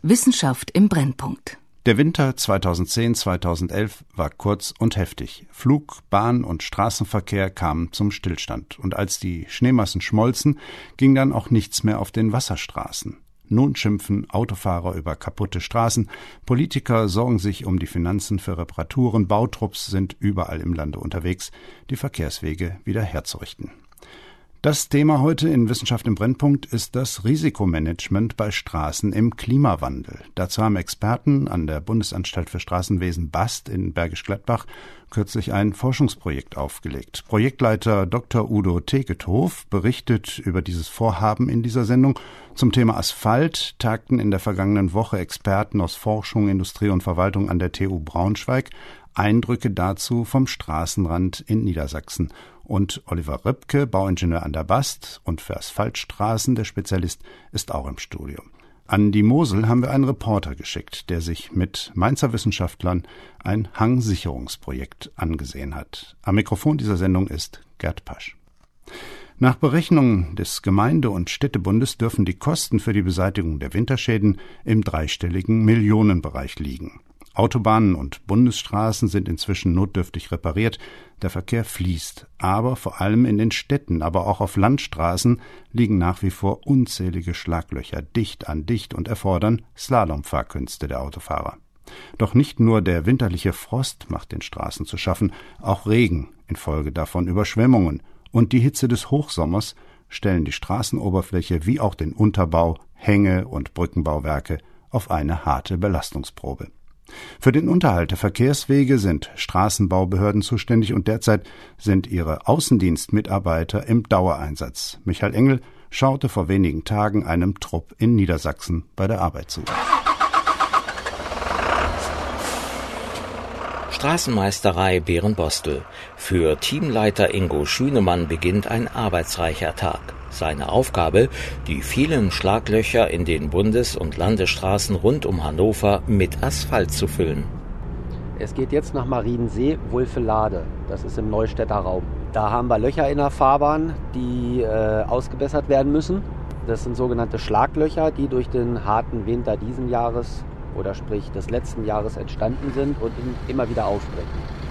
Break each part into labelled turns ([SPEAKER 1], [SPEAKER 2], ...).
[SPEAKER 1] Wissenschaft im Brennpunkt.
[SPEAKER 2] Der Winter 2010/2011 war kurz und heftig. Flug-, Bahn- und Straßenverkehr kamen zum Stillstand. Und als die Schneemassen schmolzen, ging dann auch nichts mehr auf den Wasserstraßen. Nun schimpfen Autofahrer über kaputte Straßen, Politiker sorgen sich um die Finanzen für Reparaturen, Bautrupps sind überall im Lande unterwegs, die Verkehrswege wieder herzurichten. Das Thema heute in Wissenschaft im Brennpunkt ist das Risikomanagement bei Straßen im Klimawandel. Dazu haben Experten an der Bundesanstalt für Straßenwesen BAST in Bergisch Gladbach kürzlich ein Forschungsprojekt aufgelegt. Projektleiter Dr. Udo Tegethof berichtet über dieses Vorhaben in dieser Sendung. Zum Thema Asphalt tagten in der vergangenen Woche Experten aus Forschung, Industrie und Verwaltung an der TU Braunschweig. Eindrücke dazu vom Straßenrand in Niedersachsen. Und Oliver Röpke, Bauingenieur an der BAST und für Asphaltstraßen der Spezialist, ist auch im Studio. An die Mosel haben wir einen Reporter geschickt, der sich mit Mainzer Wissenschaftlern ein Hangsicherungsprojekt angesehen hat. Am Mikrofon dieser Sendung ist Gerd Pasch. Nach Berechnungen des Gemeinde- und Städtebundes dürfen die Kosten für die Beseitigung der Winterschäden im dreistelligen Millionenbereich liegen. Autobahnen und Bundesstraßen sind inzwischen notdürftig repariert, der Verkehr fließt. Aber vor allem in den Städten, aber auch auf Landstraßen liegen nach wie vor unzählige Schlaglöcher dicht an dicht und erfordern Slalomfahrkünste der Autofahrer. Doch nicht nur der winterliche Frost macht den Straßen zu schaffen, auch Regen, infolge davon Überschwemmungen und die Hitze des Hochsommers stellen die Straßenoberfläche wie auch den Unterbau, Hänge und Brückenbauwerke auf eine harte Belastungsprobe. Für den Unterhalt der Verkehrswege sind Straßenbaubehörden zuständig und derzeit sind ihre Außendienstmitarbeiter im Dauereinsatz. Michael Engel schaute vor wenigen Tagen einem Trupp in Niedersachsen bei der Arbeit zu.
[SPEAKER 3] Straßenmeisterei Berenbostel. Für Teamleiter Ingo Schünemann beginnt ein arbeitsreicher Tag. Seine Aufgabe, die vielen Schlaglöcher in den Bundes- und Landesstraßen rund um Hannover mit Asphalt zu füllen.
[SPEAKER 4] Es geht jetzt nach Mariensee, Wulfelade. Das ist im Neustädter Raum. Da haben wir Löcher in der Fahrbahn, die ausgebessert werden müssen. Das sind sogenannte Schlaglöcher, die durch den harten Winter diesen Jahres oder sprich des letzten Jahres entstanden sind und immer wieder aufbrechen.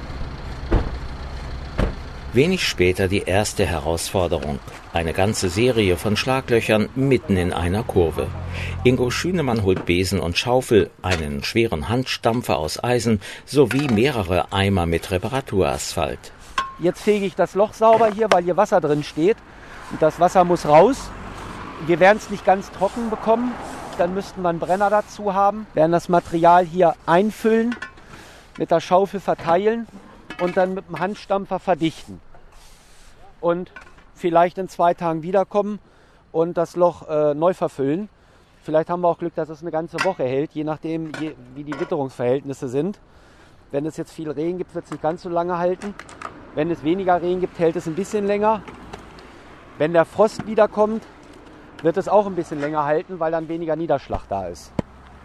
[SPEAKER 3] Wenig später die erste Herausforderung. Eine ganze Serie von Schlaglöchern mitten in einer Kurve. Ingo Schünemann holt Besen und Schaufel, einen schweren Handstampfer aus Eisen sowie mehrere Eimer mit Reparaturasphalt.
[SPEAKER 4] Jetzt fege ich das Loch sauber hier, weil hier Wasser drin steht. Und das Wasser muss raus. Wir werden es nicht ganz trocken bekommen. Dann müssten wir einen Brenner dazu haben. Wir werden das Material hier einfüllen, mit der Schaufel verteilen und dann mit dem Handstampfer verdichten. Und vielleicht in 2 Tagen wiederkommen und das Loch neu verfüllen. Vielleicht haben wir auch Glück, dass es eine ganze Woche hält, je nachdem, wie die Witterungsverhältnisse sind. Wenn es jetzt viel Regen gibt, wird es nicht ganz so lange halten. Wenn es weniger Regen gibt, hält es ein bisschen länger. Wenn der Frost wiederkommt, wird es auch ein bisschen länger halten, weil dann weniger Niederschlag da ist.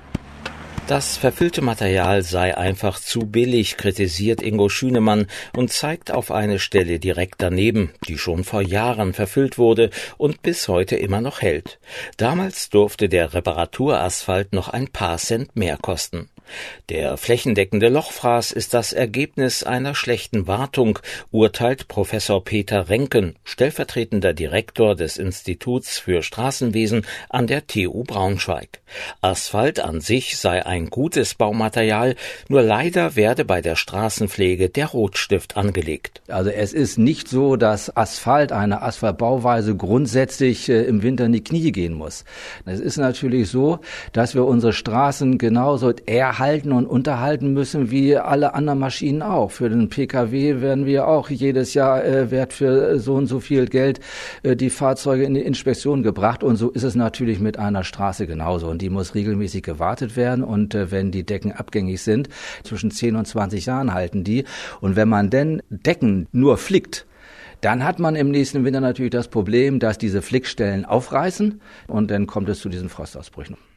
[SPEAKER 3] Das verfüllte Material sei einfach zu billig, kritisiert Ingo Schünemann und zeigt auf eine Stelle direkt daneben, die schon vor Jahren verfüllt wurde und bis heute immer noch hält. Damals durfte der Reparaturasphalt noch ein paar Cent mehr kosten. Der flächendeckende Lochfraß ist das Ergebnis einer schlechten Wartung, urteilt Professor Peter Renken, stellvertretender Direktor des Instituts für Straßenwesen an der TU Braunschweig. Asphalt an sich sei ein gutes Baumaterial, nur leider werde bei der Straßenpflege der Rotstift angelegt.
[SPEAKER 5] Also es ist nicht so, dass Asphalt, eine Asphaltbauweise grundsätzlich im Winter in die Knie gehen muss. Es ist natürlich so, dass wir unsere Straßen genauso erhalten und unterhalten müssen wie alle anderen Maschinen auch. Für den Pkw werden wir auch jedes Jahr Wert für so und so viel Geld die Fahrzeuge in die Inspektion gebracht. Und so ist es natürlich mit einer Straße genauso. Und die muss regelmäßig gewartet werden. Und wenn die Decken abgängig sind, zwischen 10 und 20 Jahren halten die. Und wenn man denn Decken nur flickt, dann hat man im nächsten Winter natürlich das Problem, dass diese Flickstellen aufreißen und dann kommt es zu diesen Frostausbrüchen.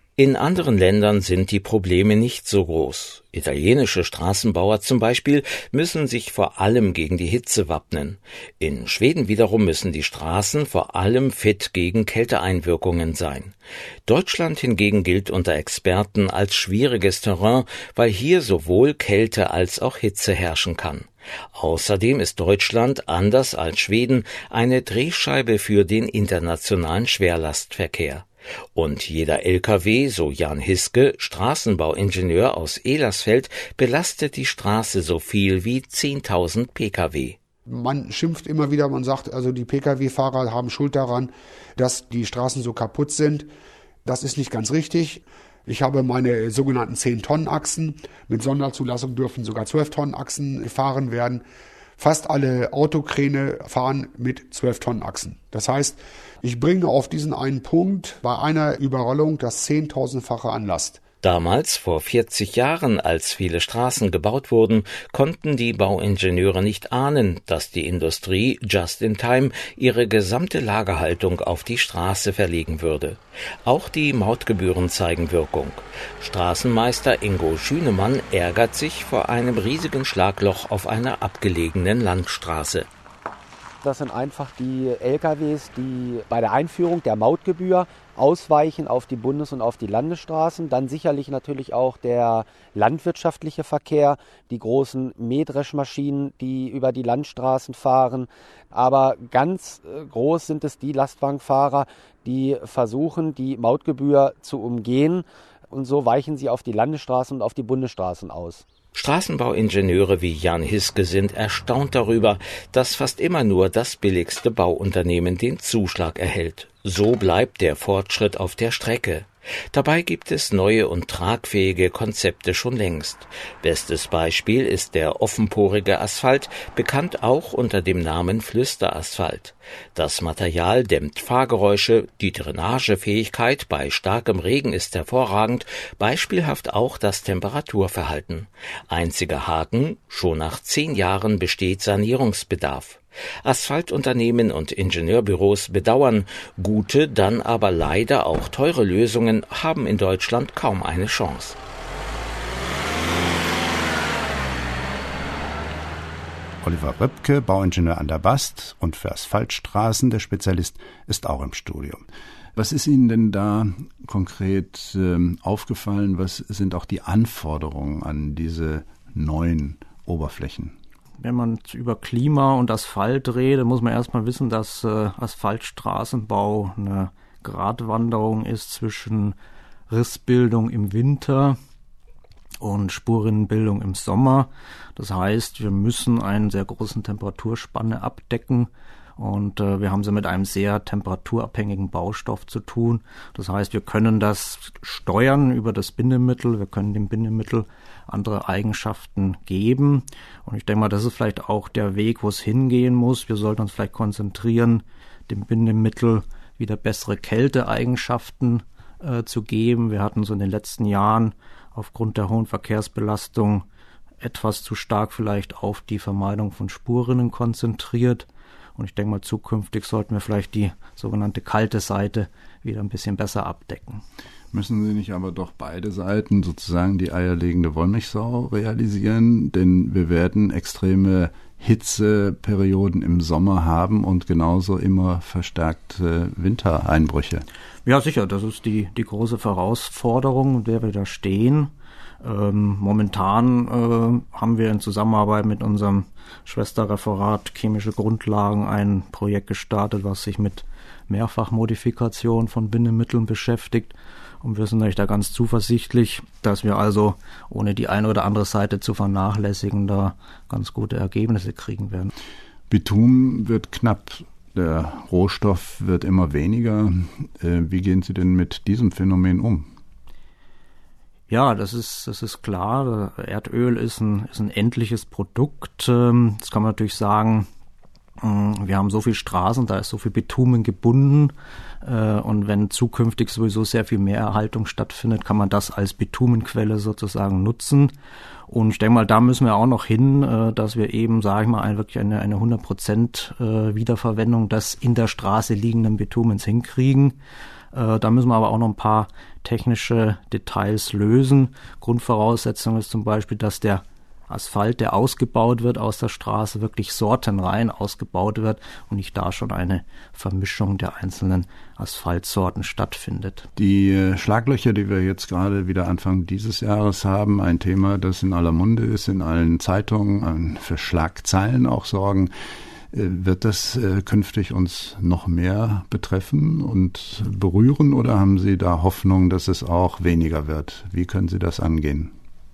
[SPEAKER 3] In anderen Ländern sind die Probleme nicht so groß. Italienische Straßenbauer zum Beispiel müssen sich vor allem gegen die Hitze wappnen. In Schweden wiederum müssen die Straßen vor allem fit gegen Kälteeinwirkungen sein. Deutschland hingegen gilt unter Experten als schwieriges Terrain, weil hier sowohl Kälte als auch Hitze herrschen kann. Außerdem ist Deutschland, anders als Schweden, eine Drehscheibe für den internationalen Schwerlastverkehr. Und jeder LKW, so Jan Hiske, Straßenbauingenieur aus Ehlersfeld, belastet die Straße so viel wie 10.000 Pkw.
[SPEAKER 6] Man schimpft immer wieder, man sagt, also die Pkw-Fahrer haben Schuld daran, dass die Straßen so kaputt sind. Das ist nicht ganz richtig. Ich habe meine sogenannten 10-Tonnen-Achsen. Mit Sonderzulassung dürfen sogar 12-Tonnen-Achsen gefahren werden. Fast alle Autokräne fahren mit 12-Tonnen-Achsen. Das heißt, ich bringe auf diesen einen Punkt bei einer Überrollung das 10.000-fache an Last.
[SPEAKER 3] Damals, vor 40 Jahren, als viele Straßen gebaut wurden, konnten die Bauingenieure nicht ahnen, dass die Industrie just in time ihre gesamte Lagerhaltung auf die Straße verlegen würde. Auch die Mautgebühren zeigen Wirkung. Straßenmeister Ingo Schünemann ärgert sich vor einem riesigen Schlagloch auf einer abgelegenen Landstraße.
[SPEAKER 4] Das sind einfach die LKWs, die bei der Einführung der Mautgebühr ausweichen auf die Bundes- und auf die Landesstraßen. Dann sicherlich natürlich auch der landwirtschaftliche Verkehr, die großen Mähdreschmaschinen, die über die Landstraßen fahren. Aber ganz groß sind es die Lastwagenfahrer, die versuchen, die Mautgebühr zu umgehen. Und so weichen sie auf die Landesstraßen und auf die Bundesstraßen aus.
[SPEAKER 3] Straßenbauingenieure wie Jan Hiske sind erstaunt darüber, dass fast immer nur das billigste Bauunternehmen den Zuschlag erhält. So bleibt der Fortschritt auf der Strecke. Dabei gibt es neue und tragfähige Konzepte schon längst. Bestes Beispiel ist der offenporige Asphalt, bekannt auch unter dem Namen Flüsterasphalt. Das Material dämmt Fahrgeräusche, die Drainagefähigkeit bei starkem Regen ist hervorragend, beispielhaft auch das Temperaturverhalten. Einziger Haken: schon nach 10 Jahren besteht Sanierungsbedarf. Asphaltunternehmen und Ingenieurbüros bedauern, gute, dann aber leider auch teure Lösungen haben in Deutschland kaum eine Chance.
[SPEAKER 2] Oliver Röpke, Bauingenieur an der BAST und für Asphaltstraßen der Spezialist, ist auch im Studio. Was ist Ihnen denn da konkret aufgefallen? Was sind auch die Anforderungen an diese neuen Oberflächen?
[SPEAKER 7] Wenn man über Klima und Asphalt redet, muss man erstmal wissen, dass Asphaltstraßenbau eine Gratwanderung ist zwischen Rissbildung im Winter und Spurrinnenbildung im Sommer. Das heißt, wir müssen einen sehr großen Temperaturspanne abdecken und wir haben es mit einem sehr temperaturabhängigen Baustoff zu tun. Das heißt, wir können das steuern über das Bindemittel, wir können dem Bindemittel andere Eigenschaften geben. Und ich denke mal, das ist vielleicht auch der Weg, wo es hingehen muss. Wir sollten uns vielleicht konzentrieren, dem Bindemittel wieder bessere Kälteeigenschaften zu geben. Wir hatten so in den letzten Jahren aufgrund der hohen Verkehrsbelastung etwas zu stark vielleicht auf die Vermeidung von Spurrinnen konzentriert. Und ich denke mal, zukünftig sollten wir vielleicht die sogenannte kalte Seite wieder ein bisschen besser abdecken.
[SPEAKER 2] Müssen Sie nicht aber doch beide Seiten sozusagen die eierlegende Wollmilchsau realisieren? Denn wir werden extreme Hitzeperioden im Sommer haben und genauso immer verstärkte Wintereinbrüche.
[SPEAKER 7] Ja, sicher, das ist die große Herausforderung, in der wir da stehen. Momentan haben wir in Zusammenarbeit mit unserem Schwesterreferat Chemische Grundlagen ein Projekt gestartet, was sich mit Mehrfachmodifikation von Bindemitteln beschäftigt. Und wir sind natürlich da ganz zuversichtlich, dass wir also, ohne die eine oder andere Seite zu vernachlässigen, da ganz gute Ergebnisse kriegen werden.
[SPEAKER 2] Bitumen wird knapp, der Rohstoff wird immer weniger. Wie gehen Sie denn mit diesem Phänomen um?
[SPEAKER 7] Ja, das ist klar. Erdöl ist ein endliches Produkt. Das kann man natürlich sagen. Wir haben so viel Straßen, da ist so viel Bitumen gebunden und wenn zukünftig sowieso sehr viel mehr Erhaltung stattfindet, kann man das als Bitumenquelle sozusagen nutzen. Und ich denke mal, da müssen wir auch noch hin, dass wir eben, sage ich mal, wirklich eine 100% Wiederverwendung des in der Straße liegenden Bitumens hinkriegen. Da müssen wir aber auch noch ein paar technische Details lösen. Grundvoraussetzung ist zum Beispiel, dass der Asphalt, der ausgebaut wird aus der Straße, wirklich sortenrein ausgebaut wird und nicht da schon eine Vermischung der einzelnen Asphaltsorten stattfindet.
[SPEAKER 2] Die Schlaglöcher, die wir jetzt gerade wieder Anfang dieses Jahres haben, ein Thema, das in aller Munde ist, in allen Zeitungen, für Schlagzeilen auch sorgen. Wird das künftig uns noch mehr betreffen und berühren oder haben Sie da Hoffnung, dass es auch weniger wird? Wie können Sie das angehen?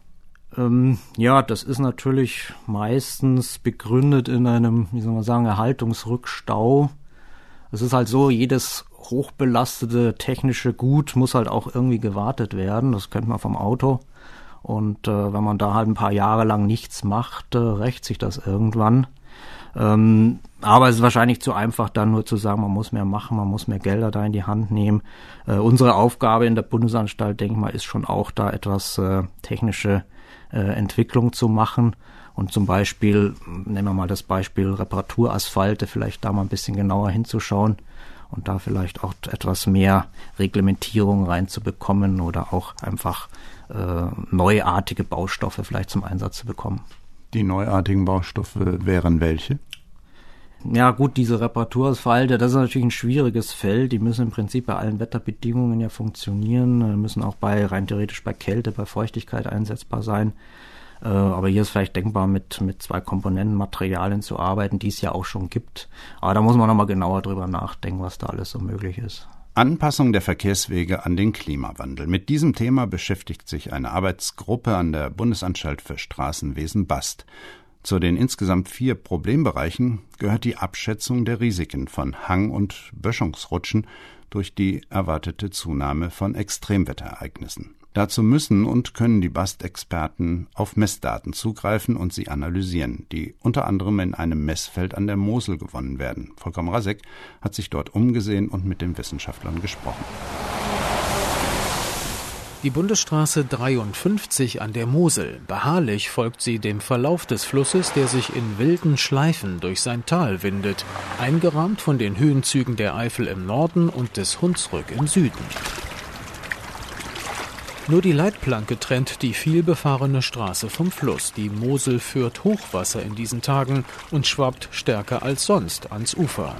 [SPEAKER 7] Ja, das ist natürlich meistens begründet in einem, Erhaltungsrückstau. Es ist halt so, jedes hochbelastete technische Gut muss halt auch irgendwie gewartet werden. Das kennt man vom Auto. Und wenn man da halt ein paar Jahre lang nichts macht, rächt sich das irgendwann. Aber es ist wahrscheinlich zu einfach, dann nur zu sagen, man muss mehr machen, man muss mehr Gelder da in die Hand nehmen. Unsere Aufgabe in der Bundesanstalt, denke ich mal, ist schon auch da etwas technische Entwicklung zu machen und zum Beispiel, nehmen wir mal das Beispiel Reparaturasphalte, vielleicht da mal ein bisschen genauer hinzuschauen und da vielleicht auch etwas mehr Reglementierung reinzubekommen oder auch einfach neuartige Baustoffe vielleicht zum Einsatz zu bekommen.
[SPEAKER 2] Die neuartigen Baustoffe wären welche?
[SPEAKER 7] Ja gut, diese Reparaturasphalte, das ist natürlich ein schwieriges Feld. Die müssen im Prinzip bei allen Wetterbedingungen ja funktionieren, müssen auch rein theoretisch bei Kälte, bei Feuchtigkeit einsetzbar sein. Aber hier ist vielleicht denkbar, mit 2 Komponentenmaterialien zu arbeiten, die es ja auch schon gibt. Aber da muss man nochmal genauer drüber nachdenken, was da alles so möglich ist.
[SPEAKER 2] Anpassung der Verkehrswege an den Klimawandel. Mit diesem Thema beschäftigt sich eine Arbeitsgruppe an der Bundesanstalt für Straßenwesen BAST. Zu den insgesamt 4 Problembereichen gehört die Abschätzung der Risiken von Hang- und Böschungsrutschen durch die erwartete Zunahme von Extremwetterereignissen. Dazu müssen und können die BAST-Experten auf Messdaten zugreifen und sie analysieren, die unter anderem in einem Messfeld an der Mosel gewonnen werden. Volker Mrazek hat sich dort umgesehen und mit den Wissenschaftlern gesprochen.
[SPEAKER 8] Die Bundesstraße 53 an der Mosel. Beharrlich folgt sie dem Verlauf des Flusses, der sich in wilden Schleifen durch sein Tal windet, eingerahmt von den Höhenzügen der Eifel im Norden und des Hunsrück im Süden. Nur die Leitplanke trennt die vielbefahrene Straße vom Fluss. Die Mosel führt Hochwasser in diesen Tagen und schwappt stärker als sonst ans Ufer.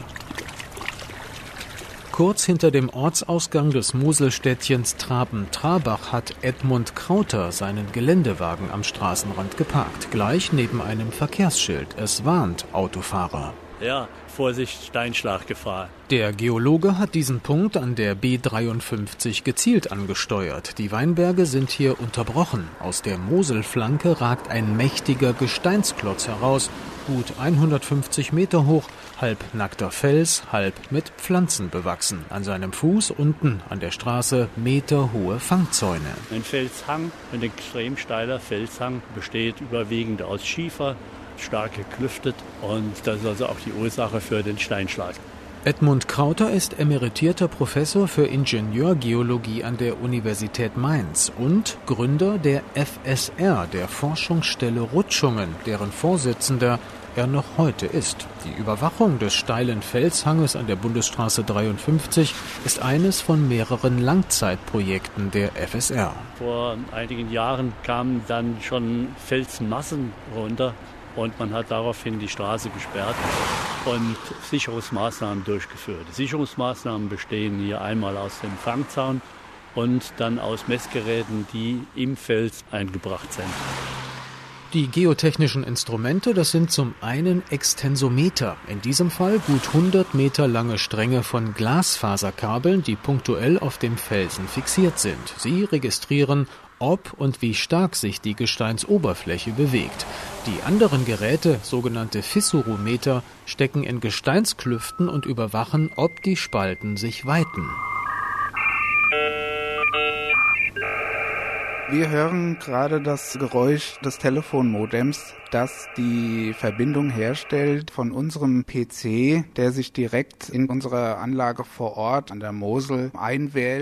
[SPEAKER 8] Kurz hinter dem Ortsausgang des Moselstädtchens Traben-Trabach hat Edmund Krauter seinen Geländewagen am Straßenrand geparkt, gleich neben einem Verkehrsschild. Es warnt Autofahrer.
[SPEAKER 9] Ja, Vorsicht, Steinschlaggefahr.
[SPEAKER 8] Der Geologe hat diesen Punkt an der B53 gezielt angesteuert. Die Weinberge sind hier unterbrochen. Aus der Moselflanke ragt ein mächtiger Gesteinsklotz heraus, gut 150 Meter hoch, halb nackter Fels, halb mit Pflanzen bewachsen. An seinem Fuß unten an der Straße meterhohe Fangzäune.
[SPEAKER 9] Ein Felshang, ein extrem steiler Felshang, besteht überwiegend aus Schiefer, stark geklüftet, und das ist also auch die Ursache für den Steinschlag.
[SPEAKER 8] Edmund Krauter ist emeritierter Professor für Ingenieurgeologie an der Universität Mainz und Gründer der FSR, der Forschungsstelle Rutschungen, deren Vorsitzender er noch heute ist. Die Überwachung des steilen Felshanges an der Bundesstraße 53 ist eines von mehreren Langzeitprojekten der FSR.
[SPEAKER 9] Vor einigen Jahren kamen dann schon Felsmassen runter und man hat daraufhin die Straße gesperrt und Sicherungsmaßnahmen durchgeführt. Die Sicherungsmaßnahmen bestehen hier einmal aus dem Fangzaun und dann aus Messgeräten, die im Fels eingebracht sind.
[SPEAKER 8] Die geotechnischen Instrumente, das sind zum einen Extensometer, in diesem Fall gut 100 Meter lange Stränge von Glasfaserkabeln, die punktuell auf dem Felsen fixiert sind. Sie registrieren, ob und wie stark sich die Gesteinsoberfläche bewegt. Die anderen Geräte, sogenannte Fissurometer, stecken in Gesteinsklüften und überwachen, ob die Spalten sich weiten.
[SPEAKER 10] Wir hören gerade das Geräusch des Telefonmodems, das die Verbindung herstellt von unserem PC, der sich direkt in unsere Anlage vor Ort an der Mosel einwählt.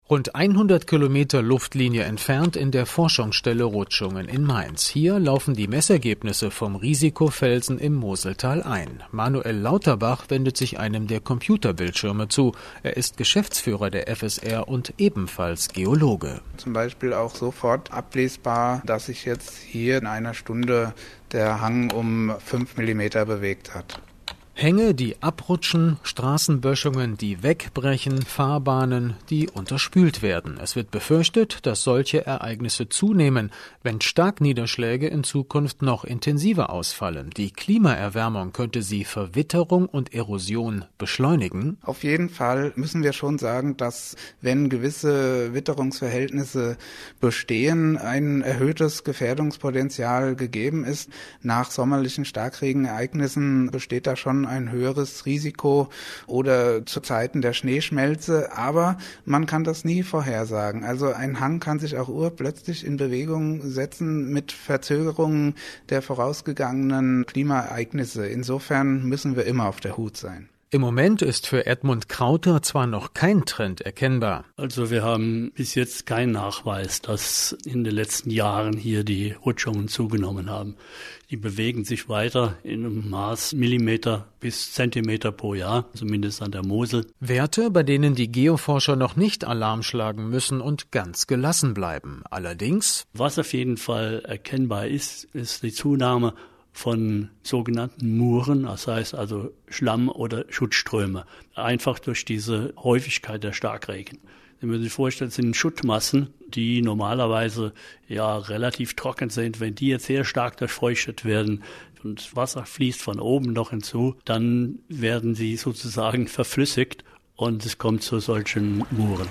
[SPEAKER 8] Rund 100 Kilometer Luftlinie entfernt in der Forschungsstelle Rutschungen in Mainz. Hier laufen die Messergebnisse vom Risikofelsen im Moseltal ein. Manuel Lauterbach wendet sich einem der Computerbildschirme zu. Er ist Geschäftsführer der FSR und ebenfalls Geologe.
[SPEAKER 10] Zum Beispiel auch sofort ablesbar, dass sich jetzt hier in einer Stunde der Hang um 5 mm bewegt hat.
[SPEAKER 8] Hänge, die abrutschen, Straßenböschungen, die wegbrechen, Fahrbahnen, die unterspült werden. Es wird befürchtet, dass solche Ereignisse zunehmen, wenn Starkniederschläge in Zukunft noch intensiver ausfallen. Die Klimaerwärmung könnte sie Verwitterung und Erosion beschleunigen.
[SPEAKER 10] Auf jeden Fall müssen wir schon sagen, dass wenn gewisse Witterungsverhältnisse bestehen, ein erhöhtes Gefährdungspotenzial gegeben ist. Nach sommerlichen Starkregenereignissen besteht da schon ein höheres Risiko oder zu Zeiten der Schneeschmelze, aber man kann das nie vorhersagen. Also ein Hang kann sich auch urplötzlich in Bewegung setzen mit Verzögerungen der vorausgegangenen Klimaereignisse. Insofern müssen wir immer auf der Hut sein.
[SPEAKER 8] Im Moment ist für Edmund Krauter zwar noch kein Trend erkennbar.
[SPEAKER 9] Also wir haben bis jetzt keinen Nachweis, dass in den letzten Jahren hier die Rutschungen zugenommen haben. Die bewegen sich weiter in einem Maß Millimeter bis Zentimeter pro Jahr, zumindest an der Mosel.
[SPEAKER 8] Werte, bei denen die Geoforscher noch nicht Alarm schlagen müssen und ganz gelassen bleiben. Allerdings,
[SPEAKER 9] was auf jeden Fall erkennbar ist die Zunahme von sogenannten Muren, das heißt also Schlamm- oder Schuttströme, einfach durch diese Häufigkeit der Starkregen. Sie müssen sich vorstellen, es sind Schuttmassen, die normalerweise ja relativ trocken sind. Wenn die jetzt sehr stark durchfeuchtet werden und Wasser fließt von oben noch hinzu, dann werden sie sozusagen verflüssigt und es kommt zu solchen Muren.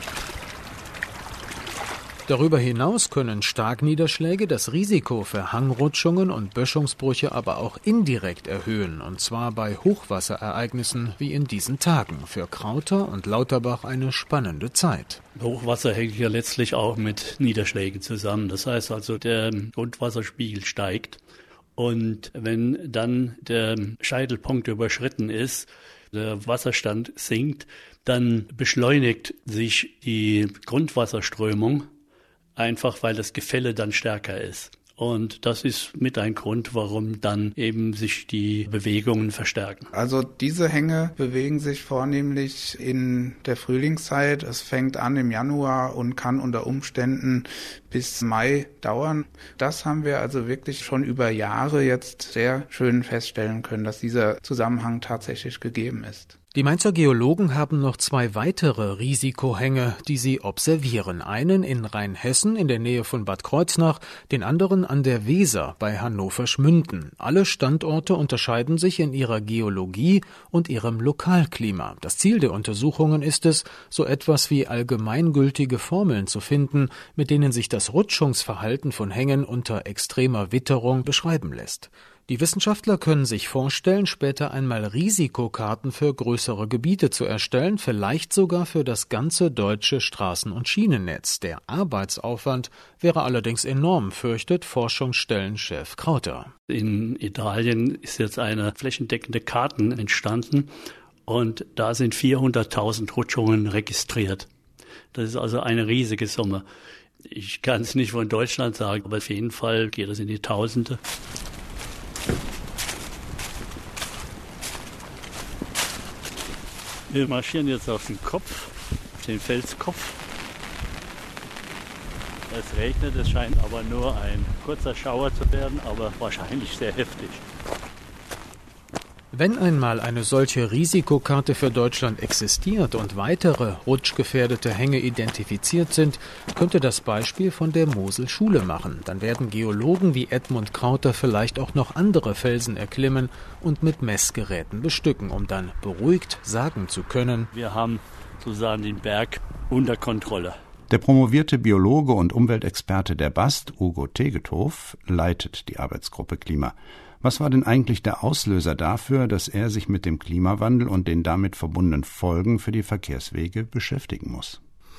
[SPEAKER 8] Darüber hinaus können Starkniederschläge das Risiko für Hangrutschungen und Böschungsbrüche aber auch indirekt erhöhen, und zwar bei Hochwasserereignissen wie in diesen Tagen. Für Krauter und Lauterbach eine spannende Zeit.
[SPEAKER 9] Hochwasser hängt hier letztlich auch mit Niederschlägen zusammen. Das heißt also, der Grundwasserspiegel steigt und wenn dann der Scheitelpunkt überschritten ist, der Wasserstand sinkt, dann beschleunigt sich die Grundwasserströmung, einfach weil das Gefälle dann stärker ist. Und das ist mit ein Grund, warum dann eben sich die Bewegungen verstärken.
[SPEAKER 10] Also diese Hänge bewegen sich vornehmlich in der Frühlingszeit. Es fängt an im Januar und kann unter Umständen bis Mai dauern. Das haben wir also wirklich schon über Jahre jetzt sehr schön feststellen können, dass dieser Zusammenhang tatsächlich gegeben ist.
[SPEAKER 8] Die Mainzer Geologen haben noch 2 weitere Risikohänge, die sie observieren. Einen in Rheinhessen in der Nähe von Bad Kreuznach, den anderen an der Weser bei Hannover-Schmünden. Alle Standorte unterscheiden sich in ihrer Geologie und ihrem Lokalklima. Das Ziel der Untersuchungen ist es, so etwas wie allgemeingültige Formeln zu finden, mit denen sich das Rutschungsverhalten von Hängen unter extremer Witterung beschreiben lässt. Die Wissenschaftler können sich vorstellen, später einmal Risikokarten für größere Gebiete zu erstellen, vielleicht sogar für das ganze deutsche Straßen- und Schienennetz. Der Arbeitsaufwand wäre allerdings enorm, fürchtet Forschungsstellenchef Krauter.
[SPEAKER 9] In Italien ist jetzt eine flächendeckende Karten entstanden und da sind 400.000 Rutschungen registriert. Das ist also eine riesige Summe. Ich kann es nicht von Deutschland sagen, aber auf jeden Fall geht es in die Tausende. Wir marschieren jetzt auf den Kopf, den Felskopf. Es regnet, es scheint aber nur ein kurzer Schauer zu werden, aber wahrscheinlich sehr heftig.
[SPEAKER 8] Wenn einmal eine solche Risikokarte für Deutschland existiert und weitere rutschgefährdete Hänge identifiziert sind, könnte das Beispiel von der Mosel Schule machen. Dann werden Geologen wie Edmund Krauter vielleicht auch noch andere Felsen erklimmen und mit Messgeräten bestücken, um dann beruhigt sagen zu können:
[SPEAKER 9] Wir haben sozusagen den Berg unter Kontrolle.
[SPEAKER 2] Der promovierte Biologe und Umweltexperte der BAST, Ugo Tegethoff, leitet die Arbeitsgruppe Klima. Was war denn eigentlich der Auslöser dafür, dass er sich mit dem Klimawandel und den damit verbundenen Folgen für die Verkehrswege beschäftigen muss?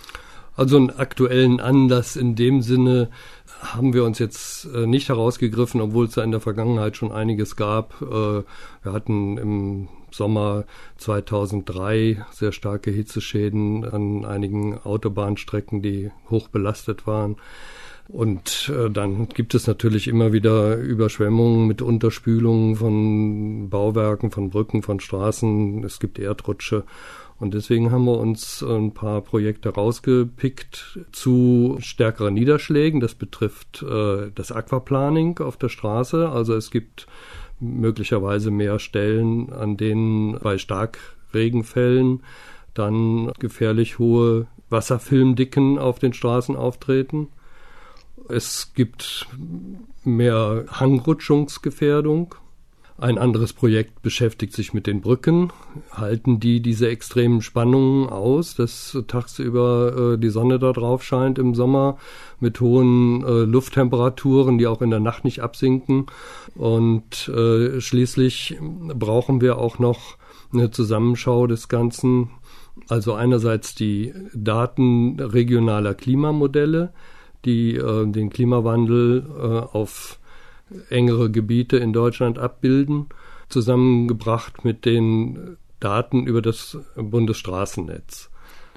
[SPEAKER 11] Also einen aktuellen Anlass in dem Sinne haben wir uns jetzt nicht herausgegriffen, obwohl es da in der Vergangenheit schon einiges gab. Wir hatten im Sommer 2003 sehr starke Hitzeschäden an einigen Autobahnstrecken, die hoch belastet waren. Und dann gibt es natürlich immer wieder Überschwemmungen mit Unterspülungen von Bauwerken, von Brücken, von Straßen. Es gibt Erdrutsche. Und deswegen haben wir uns ein paar Projekte rausgepickt zu stärkeren Niederschlägen. Das betrifft das Aquaplaning auf der Straße. Also es gibt möglicherweise mehr Stellen, an denen bei Starkregenfällen dann gefährlich hohe Wasserfilmdicken auf den Straßen auftreten. Es gibt mehr Hangrutschungsgefährdung. Ein anderes Projekt beschäftigt sich mit den Brücken. Halten die diese extremen Spannungen aus, dass tagsüber die Sonne da drauf scheint im Sommer mit hohen Lufttemperaturen, die auch in der Nacht nicht absinken? Und schließlich brauchen wir auch noch eine Zusammenschau des Ganzen. Also einerseits die Daten regionaler Klimamodelle, die den Klimawandel auf engere Gebiete in Deutschland abbilden, zusammengebracht mit den Daten über das Bundesstraßennetz.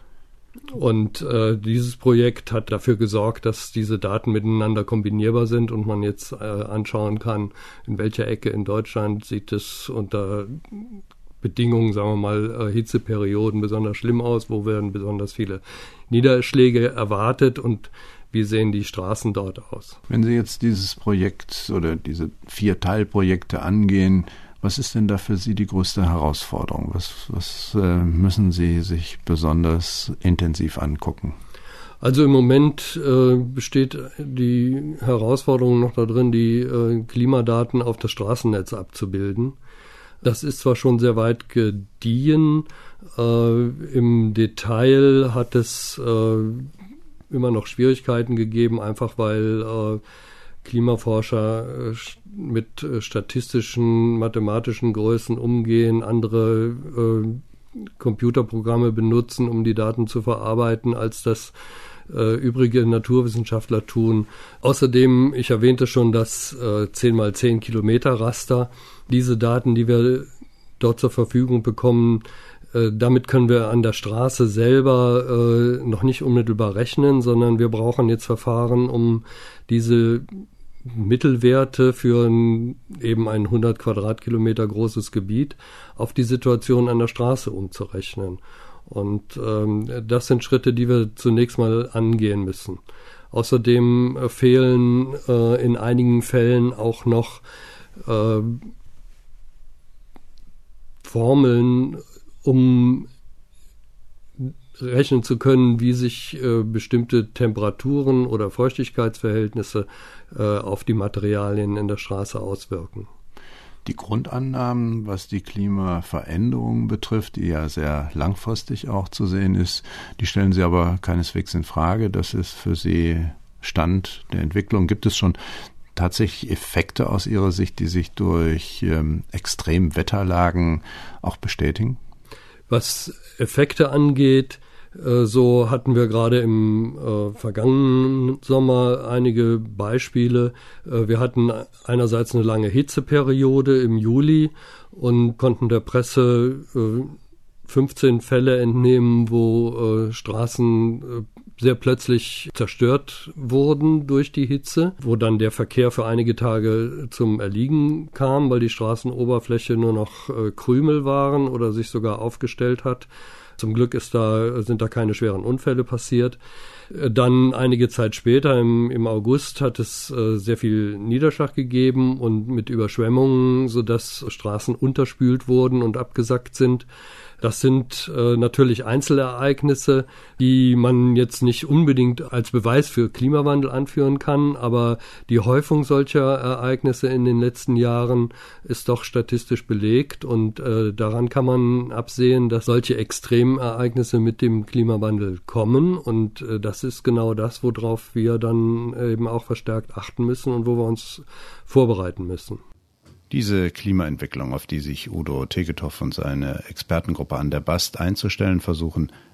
[SPEAKER 11] Und dieses Projekt hat dafür gesorgt, dass diese Daten miteinander kombinierbar sind und man jetzt anschauen kann, in welcher Ecke in Deutschland sieht es unter Bedingungen, sagen wir mal, Hitzeperioden besonders schlimm aus, wo werden besonders viele Niederschläge erwartet und wie sehen die Straßen dort aus?
[SPEAKER 2] Wenn Sie jetzt dieses Projekt oder diese 4 Teilprojekte angehen, was ist denn da für Sie die größte Herausforderung? Was müssen Sie sich besonders intensiv angucken?
[SPEAKER 11] Also im Moment besteht die Herausforderung noch darin, die Klimadaten auf das Straßennetz abzubilden. Das ist zwar schon sehr weit gediehen, im Detail hat es immer noch Schwierigkeiten gegeben, einfach weil Klimaforscher mit statistischen, mathematischen Größen umgehen, andere Computerprogramme benutzen, um die Daten zu verarbeiten, als das übrige Naturwissenschaftler tun. Außerdem, ich erwähnte schon das 10x10 Kilometer Raster. Diese Daten, die wir dort zur Verfügung bekommen, damit können wir an der Straße selber noch nicht unmittelbar rechnen, sondern wir brauchen jetzt Verfahren, um diese Mittelwerte für eben ein 100 Quadratkilometer großes Gebiet auf die Situation an der Straße umzurechnen. Und das sind Schritte, die wir zunächst mal angehen müssen. Außerdem fehlen in einigen Fällen auch noch Formeln, um rechnen zu können, wie sich bestimmte Temperaturen oder Feuchtigkeitsverhältnisse auf die Materialien in der Straße auswirken.
[SPEAKER 2] Die Grundannahmen, was die Klimaveränderung betrifft, die ja sehr langfristig auch zu sehen ist, die stellen Sie aber keineswegs in Frage. Das ist für Sie Stand der Entwicklung. Gibt es schon tatsächlich Effekte aus Ihrer Sicht, die sich durch Extremwetterlagen auch bestätigen? Was
[SPEAKER 11] Effekte angeht, so hatten wir gerade im vergangenen Sommer einige Beispiele. Wir hatten einerseits eine lange Hitzeperiode im Juli und konnten der Presse 15 Fälle entnehmen, wo Straßen sehr plötzlich zerstört wurden durch die Hitze, wo dann der Verkehr für einige Tage zum Erliegen kam, weil die Straßenoberfläche nur noch Krümel waren oder sich sogar aufgestellt hat. Zum Glück sind da keine schweren Unfälle passiert. Dann einige Zeit später, im August, hat es sehr viel Niederschlag gegeben und mit Überschwemmungen, sodass Straßen unterspült wurden und abgesackt sind. Das sind natürlich Einzelereignisse, die man jetzt nicht unbedingt als Beweis für Klimawandel anführen kann, aber die Häufung solcher Ereignisse in den letzten Jahren ist doch statistisch belegt und daran kann man absehen, dass solche Extremereignisse mit dem Klimawandel kommen und das ist genau das, worauf wir dann eben auch verstärkt achten müssen und wo wir uns vorbereiten müssen.
[SPEAKER 2] Diese Klimaentwicklung, auf die sich Udo Tegetthoff und seine Expertengruppe an der BAST einzustellen versuchen,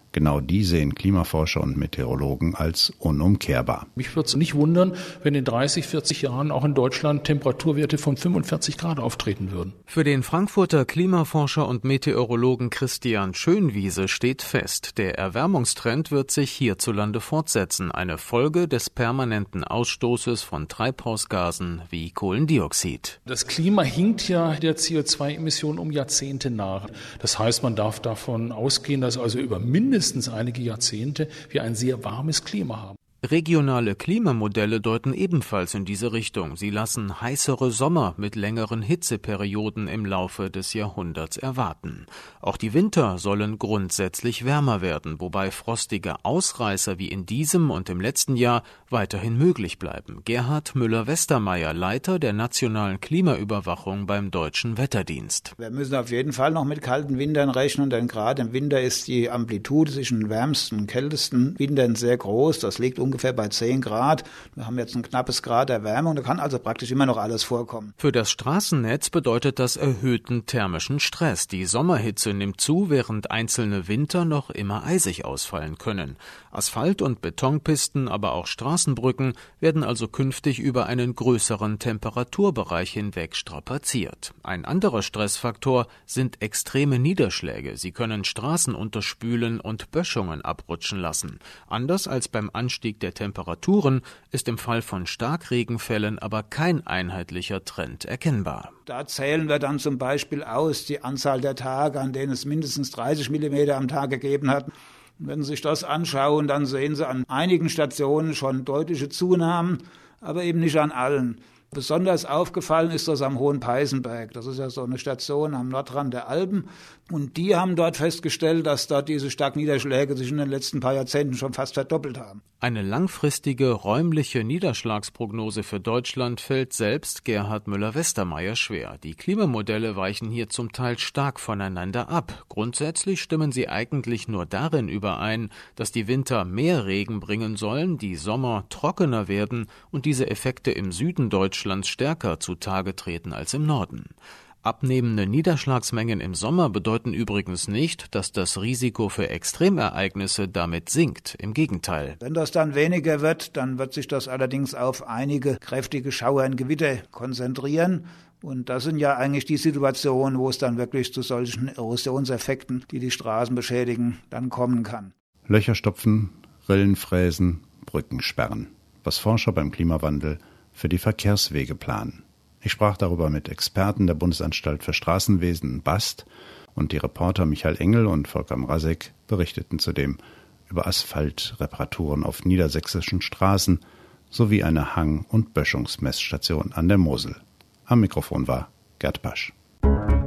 [SPEAKER 2] Genau die sehen Klimaforscher und Meteorologen als unumkehrbar.
[SPEAKER 12] Mich würde es nicht wundern, wenn in 30, 40 Jahren auch in Deutschland Temperaturwerte von 45 Grad auftreten würden.
[SPEAKER 8] Für den Frankfurter Klimaforscher und Meteorologen Christian Schönwiese steht fest, der Erwärmungstrend wird sich hierzulande fortsetzen, eine Folge des permanenten Ausstoßes von Treibhausgasen wie Kohlendioxid.
[SPEAKER 12] Das Klima hinkt ja der CO2-Emissionen um Jahrzehnte nach. Das heißt, man darf davon ausgehen, dass also über mindestens einige Jahrzehnte wir ein sehr warmes Klima haben.
[SPEAKER 8] Regionale Klimamodelle deuten ebenfalls in diese Richtung. Sie lassen heißere Sommer mit längeren Hitzeperioden im Laufe des Jahrhunderts erwarten. Auch die Winter sollen grundsätzlich wärmer werden, wobei frostige Ausreißer wie in diesem und im letzten Jahr weiterhin möglich bleiben. Gerhard Müller-Westermeier, Leiter der nationalen Klimaüberwachung beim Deutschen Wetterdienst.
[SPEAKER 13] Wir müssen auf jeden Fall noch mit kalten Wintern rechnen, denn gerade im Winter ist die Amplitude zwischen den wärmsten und kältesten Wintern sehr groß. Das liegt ungefähr bei 10 Grad. Wir haben jetzt ein knappes Grad Erwärmung. Da kann also praktisch immer noch alles vorkommen.
[SPEAKER 8] Für das Straßennetz bedeutet das erhöhten thermischen Stress. Die Sommerhitze nimmt zu, während einzelne Winter noch immer eisig ausfallen können. Asphalt- und Betonpisten, aber auch Straßenbrücken werden also künftig über einen größeren Temperaturbereich hinweg strapaziert. Ein anderer Stressfaktor sind extreme Niederschläge. Sie können Straßen unterspülen und Böschungen abrutschen lassen. Anders als beim Anstieg der Temperaturen ist im Fall von Starkregenfällen aber kein einheitlicher Trend erkennbar.
[SPEAKER 13] Da zählen wir dann zum Beispiel aus die Anzahl der Tage, an denen es mindestens 30 mm am Tag gegeben hat. Wenn Sie sich das anschauen, dann sehen Sie an einigen Stationen schon deutliche Zunahmen, aber eben nicht an allen. Besonders aufgefallen ist das am Hohen Peißenberg. Das ist ja so eine Station am Nordrand der Alpen. Und die haben dort festgestellt, dass dort diese Starkniederschläge sich in den letzten paar Jahrzehnten schon fast verdoppelt haben.
[SPEAKER 8] Eine langfristige räumliche Niederschlagsprognose für Deutschland fällt selbst Gerhard Müller-Westermeier schwer. Die Klimamodelle weichen hier zum Teil stark voneinander ab. Grundsätzlich stimmen sie eigentlich nur darin überein, dass die Winter mehr Regen bringen sollen, die Sommer trockener werden und diese Effekte im Süden Deutschlands stärker zutage treten als im Norden. Abnehmende Niederschlagsmengen im Sommer bedeuten übrigens nicht, dass das Risiko für Extremereignisse damit sinkt. Im Gegenteil.
[SPEAKER 13] Wenn das dann weniger wird, dann wird sich das allerdings auf einige kräftige Schauer und Gewitter konzentrieren. Und das sind ja eigentlich die Situationen, wo es dann wirklich zu solchen Erosionseffekten, die die Straßen beschädigen, dann kommen kann.
[SPEAKER 2] Löcher stopfen, Rillen fräsen, Brücken sperren. Was Forscher beim Klimawandel für die Verkehrswege planen. Ich sprach darüber mit Experten der Bundesanstalt für Straßenwesen BAST und die Reporter Michael Engel und Volker Mrazek berichteten zudem über Asphaltreparaturen auf niedersächsischen Straßen sowie eine Hang- und Böschungsmessstation an der Mosel. Am Mikrofon war Gerd Pasch.